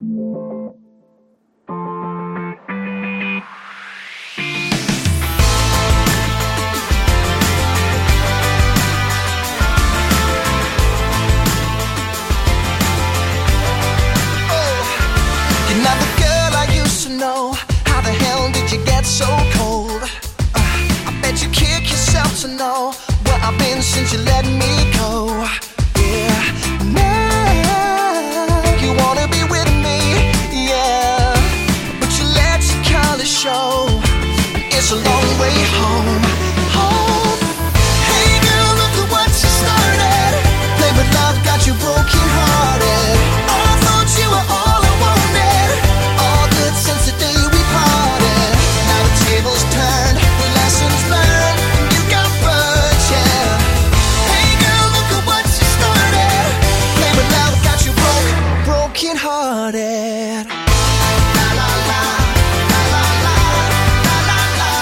You're not the girl I used to know. How the hell did you get so cold? I bet you kick yourself to know where I've been since you let me go. Yeah, now you wanna be with me, yeah, but you let your colors show, and it's a long way home. Home. Hey girl, look at what you started. Play with love, got you broken hearted. Oh, I thought you were all I wanted. All good since the day we parted. Now the tables turned, with lessons learned, and you got burned, yeah. Hey girl, look at what you started. Play with love, got you broken hearted. La la la, la la la, la la la.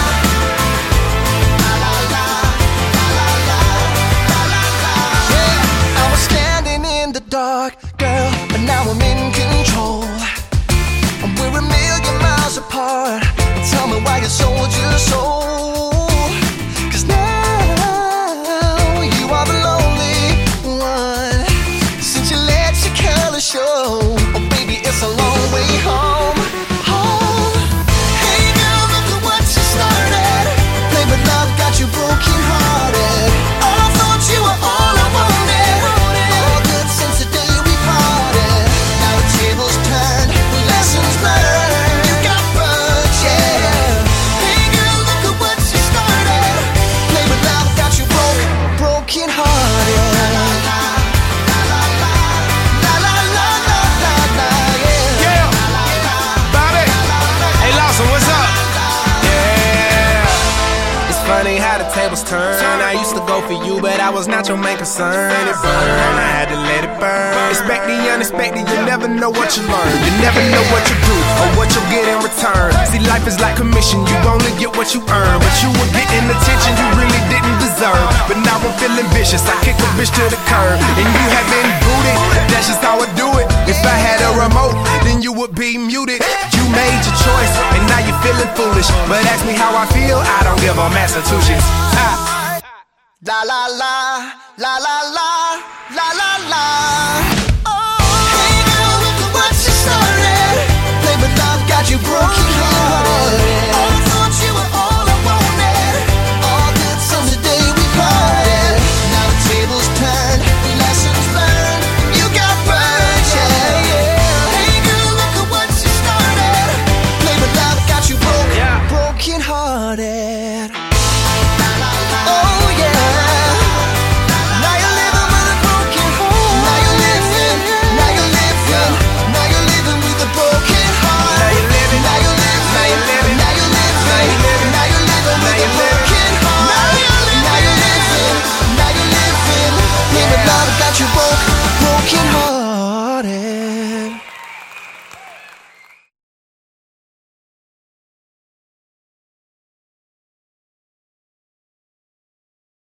La la la, la la la, la la la. Yeah, I was standing in the dark, girl, but now I'm in control. And we're a million miles apart. Tell me why you sold your soul. 'Cause now you are the lonely one. Since you let your color show, oh baby, it's a long way home. Home. Hey girl, look at what you started. Play with love, got you broken hearted. Oh, I thought you were all I wanted. All good since the day we parted. Now the tables turned, lessons learned, you got burned, yeah. Hey girl, look at what you started. Play with love, got you broken hearted. La la la, la la la, la la la, la la, yeah. Yeah, Bobby. Hey Lawson, what's up? Yeah. It's funny how the tables turn. I used to go for you, but I was not your main concern. It burned, I had to let it burn. Expect the unexpected, you never know what you learn. You never know what you do or what you'll get in return. See, life is like commission, you only get what you earn. But you were getting attention you really didn't deserve. But now I'm feeling vicious, I kick a bitch to the curb. And you have been booted, that's just how I do it. If I had a remote, then you would be muted. You made your choice, and now you're feeling foolish. But ask me how I feel, I don't give a Massachusetts. La la la, la la la, la la la.